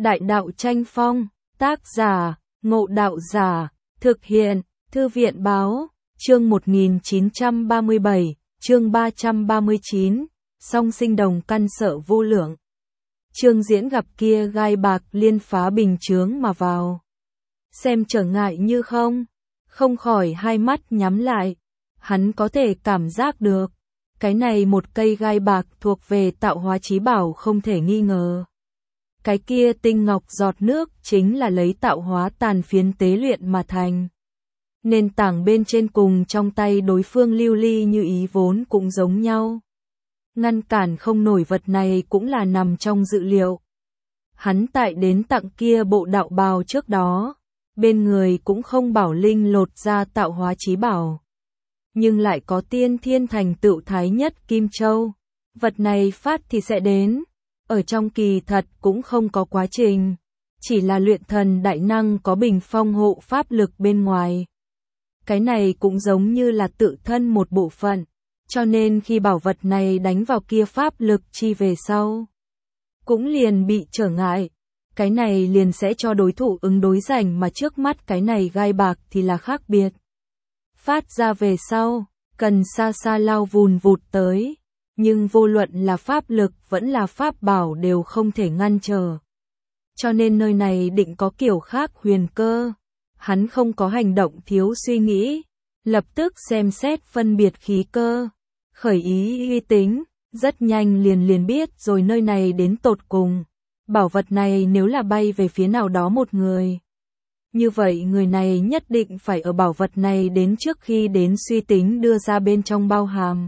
Đại đạo tranh phong, tác giả, Ngộ Đạo Giả, thực hiện, Thư viện báo, chương 1937, chương 339, song sinh đồng căn sợ vô lượng. Trương Diễn gặp kia gai bạc liên phá bình chướng mà vào. Xem trở ngại như không khỏi hai mắt nhắm lại. Hắn có thể cảm giác được, cái này một cây gai bạc thuộc về tạo hóa chí bảo không thể nghi ngờ. Cái kia tinh ngọc giọt nước chính là lấy tạo hóa tàn phiến tế luyện mà thành. Nền tảng bên trên cùng trong tay đối phương lưu ly như ý vốn cũng giống nhau. Ngăn cản không nổi vật này cũng là nằm trong dự liệu. Hắn tại đến tặng kia bộ đạo bào trước đó, bên người cũng không bảo linh lột ra tạo hóa chí bảo. Nhưng lại có tiên thiên thành tựu thái nhất Kim Châu. Vật này phát thì sẽ đến. Ở trong kỳ thật cũng không có quá trình. Chỉ là luyện thần đại năng có bình phong hộ pháp lực bên ngoài. Cái này cũng giống như là tự thân một bộ phận. Cho nên khi bảo vật này đánh vào kia pháp lực chi về sau, cũng liền bị trở ngại. Cái này liền sẽ cho đối thủ ứng đối rảnh, mà trước mắt cái này gai bạc thì là khác biệt. Phát ra về sau, cần xa xa lao vùn vụt tới. Nhưng vô luận là pháp lực vẫn là pháp bảo đều không thể ngăn trở. Cho nên nơi này định có kiểu khác huyền cơ. Hắn không có hành động thiếu suy nghĩ. Lập tức xem xét phân biệt khí cơ. Khởi ý uy tính. Rất nhanh liền biết rồi nơi này đến tột cùng. Bảo vật này nếu là bay về phía nào đó một người. Như vậy người này nhất định phải ở bảo vật này đến trước khi đến suy tính đưa ra bên trong bao hàm.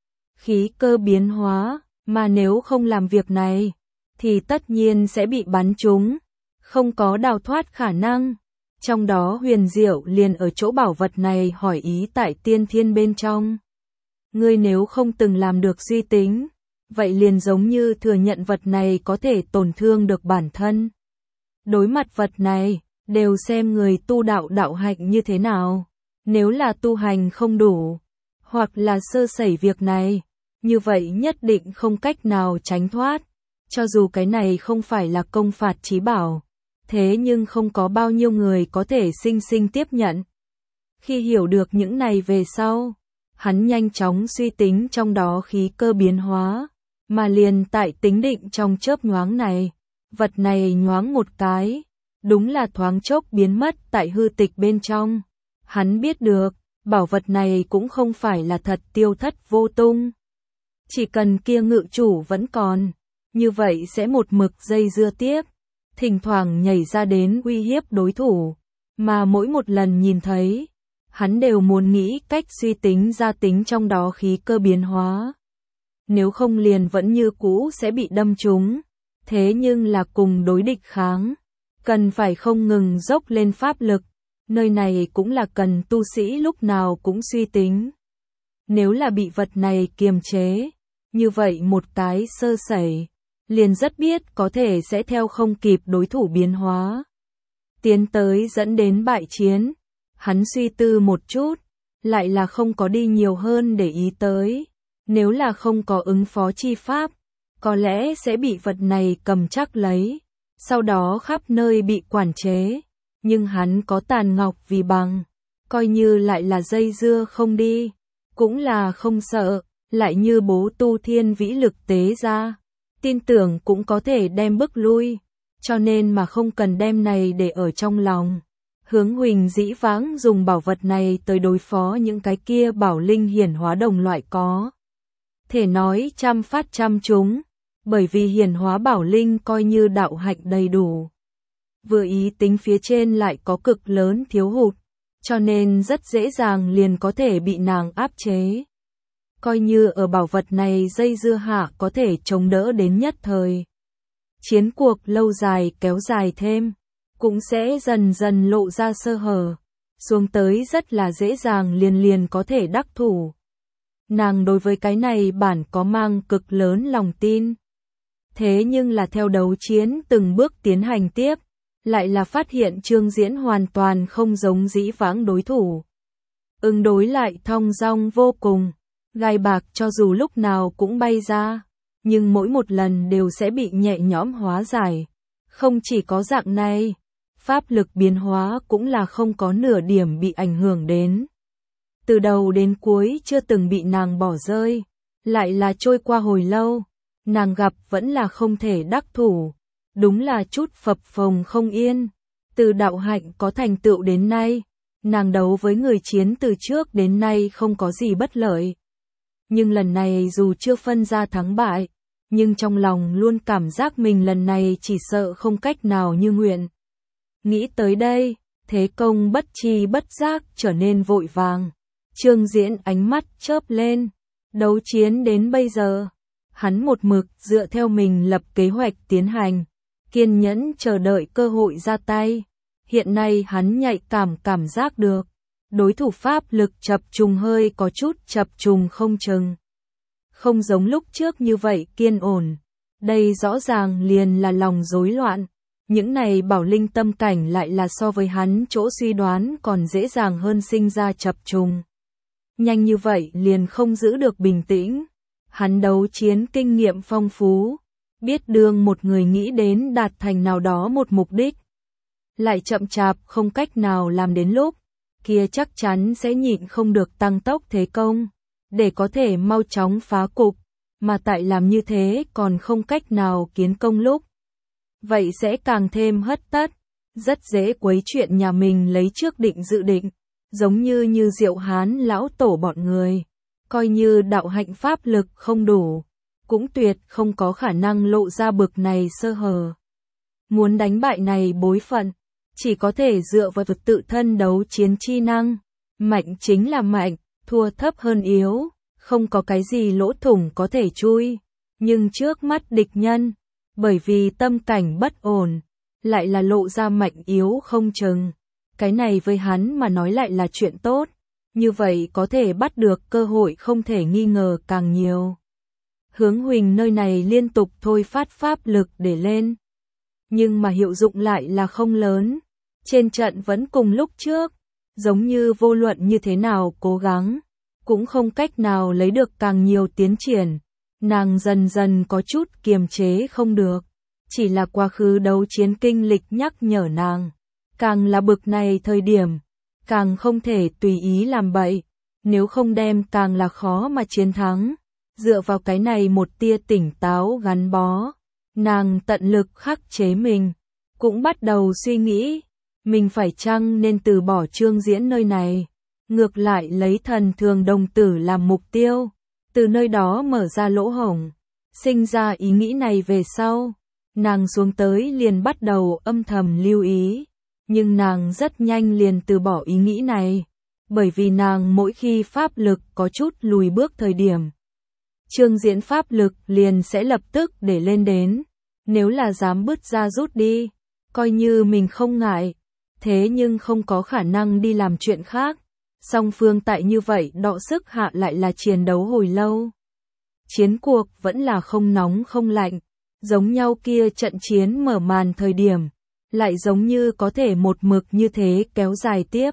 Khí cơ biến hóa, mà nếu không làm việc này, thì tất nhiên sẽ bị bắn trúng, không có đào thoát khả năng. Trong đó huyền diệu liền ở chỗ bảo vật này hỏi ý tại tiên thiên bên trong. Ngươi nếu không từng làm được suy tính, vậy liền giống như thừa nhận vật này có thể tổn thương được bản thân. Đối mặt vật này, đều xem người tu đạo đạo hạnh như thế nào. Nếu là tu hành không đủ, hoặc là sơ sẩy việc này, như vậy nhất định không cách nào tránh thoát. Cho dù cái này không phải là công phạt chí bảo, thế nhưng không có bao nhiêu người có thể sinh tiếp nhận. Khi hiểu được những này về sau, hắn nhanh chóng suy tính trong đó khí cơ biến hóa, mà liền tại tính định trong chớp nhoáng này, vật này nhoáng một cái, đúng là thoáng chốc biến mất tại hư tịch bên trong. Hắn biết được, bảo vật này cũng không phải là thật tiêu thất vô tung. Chỉ cần kia ngự chủ vẫn còn, như vậy sẽ một mực dây dưa tiếp, thỉnh thoảng nhảy ra đến uy hiếp đối thủ, mà mỗi một lần nhìn thấy, hắn đều muốn nghĩ cách suy tính ra tính trong đó khí cơ biến hóa. Nếu không liền vẫn như cũ sẽ bị đâm trúng, thế nhưng là cùng đối địch kháng, cần phải không ngừng dốc lên pháp lực, nơi này cũng là cần tu sĩ lúc nào cũng suy tính. Nếu là bị vật này kiềm chế, như vậy một cái sơ sẩy, liền rất biết có thể sẽ theo không kịp đối thủ biến hóa. Tiến tới dẫn đến bại chiến, hắn suy tư một chút, lại là không có đi nhiều hơn để ý tới. Nếu là không có ứng phó chi pháp, có lẽ sẽ bị vật này cầm chắc lấy, sau đó khắp nơi bị quản chế. Nhưng hắn có tàn ngọc vì bằng, coi như lại là dây dưa không đi, cũng là không sợ. Lại như bố tu thiên vĩ lực tế ra, tin tưởng cũng có thể đem bức lui, cho nên mà không cần đem này để ở trong lòng. Hướng Huỳnh dĩ vãng dùng bảo vật này tới đối phó những cái kia bảo linh hiển hóa đồng loại có thể nói trăm phát trăm trúng, bởi vì hiển hóa bảo linh coi như đạo hạnh đầy đủ. Vừa ý tính phía trên lại có cực lớn thiếu hụt, cho nên rất dễ dàng liền có thể bị nàng áp chế. Coi như ở bảo vật này dây dưa hạ có thể chống đỡ đến nhất thời. Chiến cuộc lâu dài kéo dài thêm, cũng sẽ dần dần lộ ra sơ hở, xuống tới rất là dễ dàng liền có thể đắc thủ. Nàng đối với cái này bản có mang cực lớn lòng tin. Thế nhưng là theo đấu chiến từng bước tiến hành tiếp, lại là phát hiện Trương Diễn hoàn toàn không giống dĩ vãng đối thủ. Ứng đối lại thong dong vô cùng. Gai bạc cho dù lúc nào cũng bay ra, nhưng mỗi một lần đều sẽ bị nhẹ nhõm hóa giải, Không chỉ có dạng này, pháp lực biến hóa cũng là không có nửa điểm bị ảnh hưởng đến. Từ đầu đến cuối chưa từng bị nàng bỏ rơi, lại là trôi qua hồi lâu, nàng gặp vẫn là không thể đắc thủ, đúng là chút phập phồng không yên. Từ đạo hạnh có thành tựu đến nay, nàng đấu với người chiến từ trước đến nay không có gì bất lợi. Nhưng lần này dù chưa phân ra thắng bại, nhưng trong lòng luôn cảm giác mình lần này chỉ sợ không cách nào như nguyện. Nghĩ tới đây, Thế Công bất tri bất giác trở nên vội vàng. Trương Diễn ánh mắt chớp lên, đấu chiến đến bây giờ, hắn một mực dựa theo mình lập kế hoạch tiến hành, kiên nhẫn chờ đợi cơ hội ra tay. Hiện nay hắn nhạy cảm giác được, đối thủ pháp lực chập trùng hơi có chút chập trùng không chừng. Không giống lúc trước như vậy kiên ổn, đây rõ ràng liền là lòng rối loạn. Những này bảo linh tâm cảnh lại là so với hắn chỗ suy đoán còn dễ dàng hơn sinh ra chập trùng. Nhanh như vậy liền không giữ được bình tĩnh. Hắn đấu chiến kinh nghiệm phong phú, biết đương một người nghĩ đến đạt thành nào đó một mục đích, lại chậm chạp không cách nào làm đến lúc, kia chắc chắn sẽ nhịn không được tăng tốc thế công, để có thể mau chóng phá cục, mà tại làm như thế còn không cách nào kiến công lúc. Vậy sẽ càng thêm hất tất, rất dễ quấy chuyện nhà mình lấy trước định dự định, giống như Diệu Hán lão tổ bọn người, coi như đạo hạnh pháp lực không đủ, cũng tuyệt không có khả năng lộ ra bực này sơ hở. Muốn đánh bại này bối phận, chỉ có thể dựa vào vật tự thân đấu chiến chi năng, mạnh chính là mạnh, thua thấp hơn yếu, không có cái gì lỗ thủng có thể chui, nhưng trước mắt địch nhân, bởi vì tâm cảnh bất ổn, lại là lộ ra mạnh yếu không chừng. Cái này với hắn mà nói lại là chuyện tốt, như vậy có thể bắt được cơ hội không thể nghi ngờ càng nhiều. Hướng Huỳnh nơi này liên tục thôi phát pháp lực để lên, nhưng mà hiệu dụng lại là không lớn. Trên trận vẫn cùng lúc trước, giống như vô luận như thế nào cố gắng, cũng không cách nào lấy được càng nhiều tiến triển. Nàng dần dần có chút kiềm chế không được, chỉ là quá khứ đấu chiến kinh lịch nhắc nhở nàng. Càng là bực này thời điểm, càng không thể tùy ý làm bậy, nếu không đem càng là khó mà chiến thắng. Dựa vào cái này một tia tỉnh táo gắn bó, nàng tận lực khắc chế mình, cũng bắt đầu suy nghĩ, mình phải chăng nên từ bỏ Trương Diễn nơi này, ngược lại lấy Thần Thường Đồng Tử làm mục tiêu, từ nơi đó mở ra lỗ hổng. Sinh ra ý nghĩ này về sau, nàng xuống tới liền bắt đầu âm thầm lưu ý. Nhưng nàng rất nhanh liền từ bỏ ý nghĩ này, bởi vì nàng mỗi khi pháp lực có chút lùi bước thời điểm, Trương Diễn pháp lực liền sẽ lập tức để lên đến, nếu là dám bứt ra rút đi, coi như mình không ngại, thế nhưng không có khả năng đi làm chuyện khác. Song phương tại như vậy đọ sức hạ lại là chiến đấu hồi lâu. Chiến cuộc vẫn là không nóng không lạnh, giống nhau kia trận chiến mở màn thời điểm, lại giống như có thể một mực như thế kéo dài tiếp.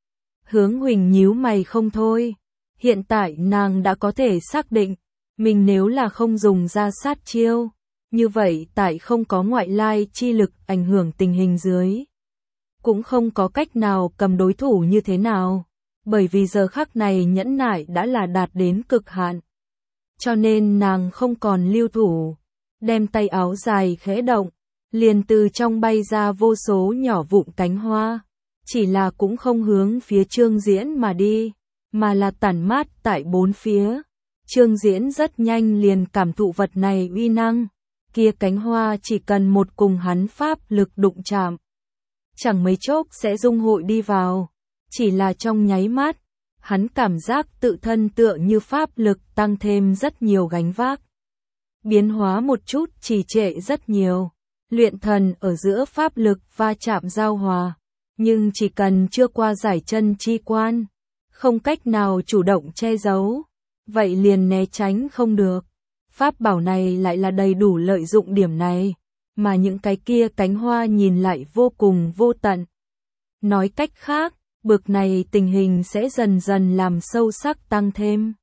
Hướng Huỳnh nhíu mày không thôi, hiện tại nàng đã có thể xác định, mình nếu là không dùng ra sát chiêu, như vậy tại không có ngoại lai chi lực ảnh hưởng tình hình dưới, cũng không có cách nào cầm đối thủ như thế nào, bởi vì giờ khắc này nhẫn nại đã là đạt đến cực hạn. Cho nên nàng không còn lưu thủ, đem tay áo dài khẽ động, liền từ trong bay ra vô số nhỏ vụn cánh hoa, chỉ là cũng không hướng phía Trương Diễn mà đi, mà là tản mát tại bốn phía. Trương Diễn rất nhanh liền cảm thụ vật này uy năng, kia cánh hoa chỉ cần một cùng hắn pháp lực đụng chạm, chẳng mấy chốc sẽ dung hội đi vào, chỉ là trong nháy mắt, hắn cảm giác tự thân tựa như pháp lực tăng thêm rất nhiều gánh vác. Biến hóa một chút trì trệ rất nhiều. Luyện thần ở giữa pháp lực va chạm giao hòa, nhưng chỉ cần chưa qua giải chân chi quan, không cách nào chủ động che giấu, vậy liền né tránh không được. Pháp bảo này lại là đầy đủ lợi dụng điểm này, mà những cái kia cánh hoa nhìn lại vô cùng vô tận. Nói cách khác, bực này tình hình sẽ dần dần làm sâu sắc tăng thêm.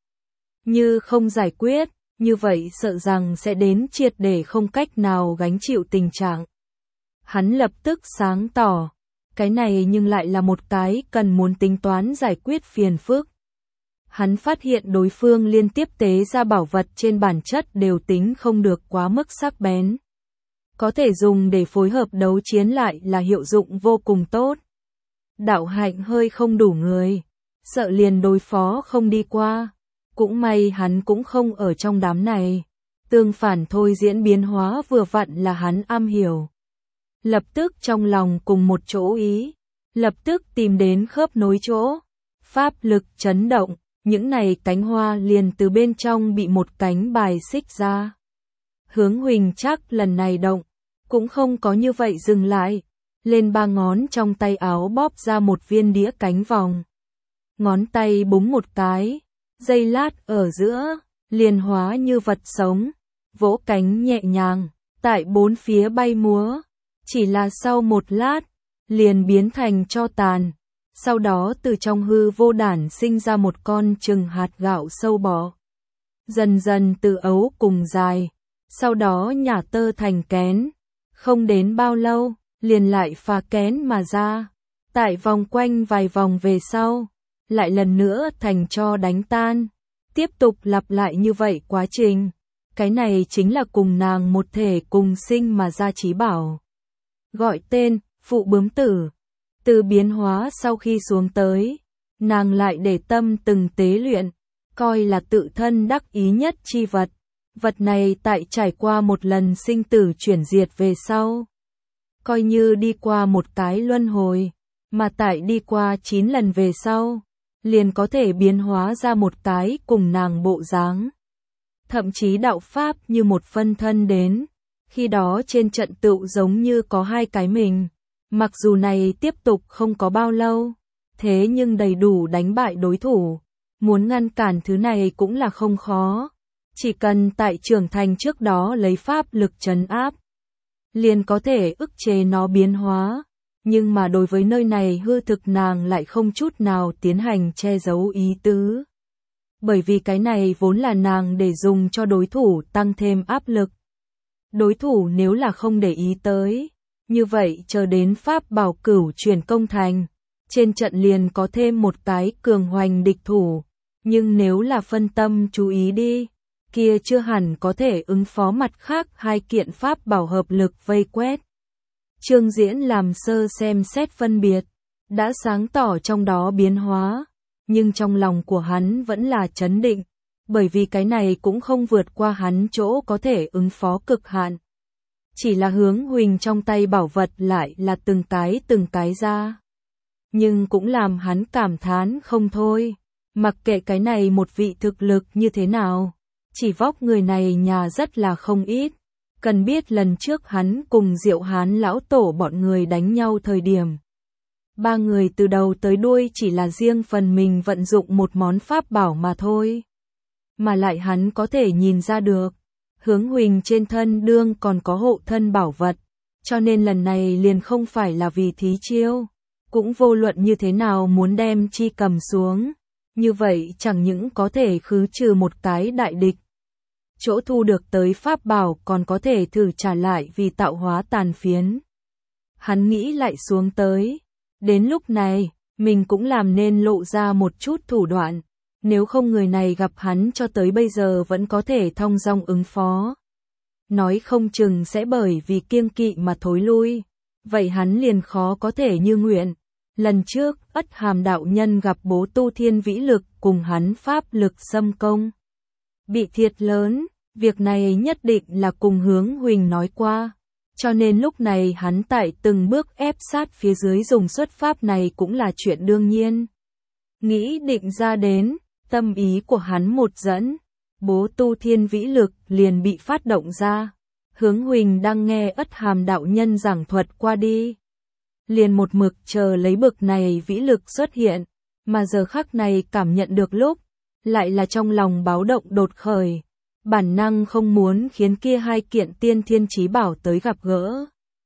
Như không giải quyết, như vậy sợ rằng sẽ đến triệt để không cách nào gánh chịu tình trạng. Hắn lập tức sáng tỏ, cái này nhưng lại là một cái cần muốn tính toán giải quyết phiền phức. Hắn phát hiện đối phương liên tiếp tế ra bảo vật trên bản chất đều tính không được quá mức sắc bén. Có thể dùng để phối hợp đấu chiến lại là hiệu dụng vô cùng tốt. Đạo hạnh hơi không đủ người, sợ liền đối phó không đi qua. Cũng may hắn cũng không ở trong đám này. Tương phản thôi diễn biến hóa vừa vặn là hắn am hiểu. Lập tức trong lòng cùng một chỗ ý, lập tức tìm đến khớp nối chỗ. Pháp lực chấn động, những này cánh hoa liền từ bên trong bị một cánh bài xích ra. Hướng Huỳnh Trác lần này động, cũng không có như vậy dừng lại, lên 3 ngón trong tay áo bóp ra một viên đĩa cánh vòng. Ngón tay búng một cái, giây lát ở giữa, liền hóa như vật sống, vỗ cánh nhẹ nhàng, tại bốn phía bay múa. Chỉ là sau một lát, liền biến thành tro tàn. Sau đó từ trong hư vô đản sinh ra một con chừng hạt gạo sâu bọ. Dần dần từ ấu cùng dài, sau đó nhả tơ thành kén. Không đến bao lâu, liền lại phá kén mà ra. Tại vòng quanh vài vòng về sau, lại lần nữa thành tro đánh tan. Tiếp tục lặp lại như vậy quá trình. Cái này chính là cùng nàng một thể cùng sinh mà ra chí bảo. Gọi tên, phụ bướm tử. Từ biến hóa sau khi xuống tới, nàng lại để tâm từng tế luyện, coi là tự thân đắc ý nhất chi vật. Vật này tại trải qua một lần sinh tử chuyển diệt về sau, coi như đi qua một cái luân hồi, mà tại đi qua 9 lần về sau, liền có thể biến hóa ra một cái cùng nàng bộ dáng. Thậm chí đạo pháp như một phân thân đến, khi đó trên trận tựu giống như có 2 cái mình. Mặc dù này tiếp tục không có bao lâu, thế nhưng đầy đủ đánh bại đối thủ. Muốn ngăn cản thứ này cũng là không khó. Chỉ cần tại trưởng thành trước đó lấy pháp lực trấn áp, liền có thể ức chế nó biến hóa. Nhưng mà đối với nơi này hư thực nàng lại không chút nào tiến hành che giấu ý tứ. Bởi vì cái này vốn là nàng để dùng cho đối thủ tăng thêm áp lực. Đối thủ nếu là không để ý tới, như vậy chờ đến pháp bảo cửu chuyển công thành, trên trận liền có thêm một cái cường hoành địch thủ. Nhưng nếu là phân tâm chú ý đi, kia chưa hẳn có thể ứng phó mặt khác 2 kiện pháp bảo hợp lực vây quét. Trương Diễn làm sơ xem xét phân biệt, đã sáng tỏ trong đó biến hóa, nhưng trong lòng của hắn vẫn là chấn định, bởi vì cái này cũng không vượt qua hắn chỗ có thể ứng phó cực hạn. Chỉ là Hướng Huỳnh trong tay bảo vật lại là từng cái ra. Nhưng cũng làm hắn cảm thán không thôi, mặc kệ cái này một vị thực lực như thế nào, chỉ vóc người này nhà rất là không ít. Cần biết lần trước hắn cùng Diệu Hán lão tổ bọn người đánh nhau thời điểm, 3 người từ đầu tới đuôi chỉ là riêng phần mình vận dụng một món pháp bảo mà thôi. Mà lại hắn có thể nhìn ra được, Hướng Huỳnh trên thân đương còn có hộ thân bảo vật, cho nên lần này liền không phải là vì thí chiêu, cũng vô luận như thế nào muốn đem chi cầm xuống, như vậy chẳng những có thể khứ trừ một cái đại địch. Chỗ thu được tới pháp bảo còn có thể thử trả lại vì tạo hóa tàn phiến. Hắn nghĩ lại xuống tới, đến lúc này, mình cũng làm nên lộ ra một chút thủ đoạn. Nếu không người này gặp hắn cho tới bây giờ vẫn có thể thong dong ứng phó. Nói không chừng sẽ bởi vì kiêng kỵ mà thối lui. Vậy hắn liền khó có thể như nguyện. Lần trước, Ất Hàm đạo nhân gặp bố tu thiên vĩ lực cùng hắn pháp lực xâm công. Bị thiệt lớn, việc này nhất định là cùng Hướng Huỳnh nói qua. Cho nên lúc này hắn tại từng bước ép sát phía dưới dùng xuất pháp này cũng là chuyện đương nhiên. Nghĩ định ra đến, tâm ý của hắn một dẫn, bố tu thiên vĩ lực liền bị phát động ra. Hướng Huỳnh đang nghe Ất Hàm đạo nhân giảng thuật qua đi. Liền một mực chờ lấy bực này vĩ lực xuất hiện, mà giờ khắc này cảm nhận được lúc, lại là trong lòng báo động đột khởi. Bản năng không muốn khiến kia 2 kiện tiên thiên chí bảo tới gặp gỡ.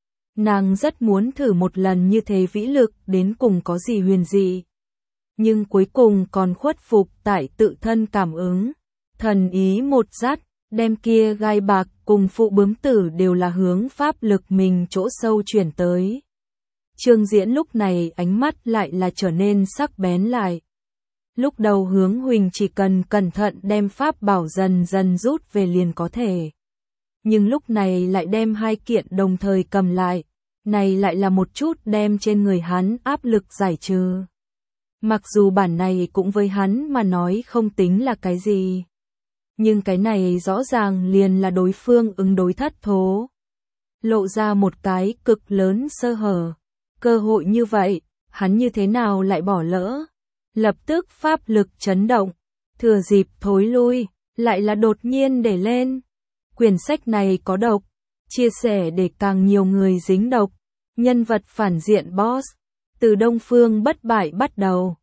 Nàng rất muốn thử một lần như thế vĩ lực đến cùng có gì huyền dị. Nhưng cuối cùng còn khuất phục tại tự thân cảm ứng. Thần ý một dắt, đem kia gai bạc cùng phụ bướm tử đều là hướng pháp lực mình chỗ sâu chuyển tới. Trương Diễn lúc này ánh mắt lại là trở nên sắc bén lại. Lúc đầu hướng Huỳnh chỉ cần cẩn thận đem pháp bảo dần dần rút về liền có thể. Nhưng lúc này lại đem hai kiện đồng thời cầm lại, này lại là một chút đem trên người hắn áp lực giải trừ. Mặc dù bản này cũng với hắn mà nói không tính là cái gì. Nhưng cái này rõ ràng liền là đối phương ứng đối thất thố. Lộ ra một cái cực lớn sơ hở. Cơ hội như vậy, hắn như thế nào lại bỏ lỡ? Lập tức pháp lực chấn động, thừa dịp thối lui, lại là đột nhiên để lên. Quyển sách này có độc, chia sẻ để càng nhiều người dính độc. Nhân vật phản diện boss, từ Đông Phương bất bại bắt đầu.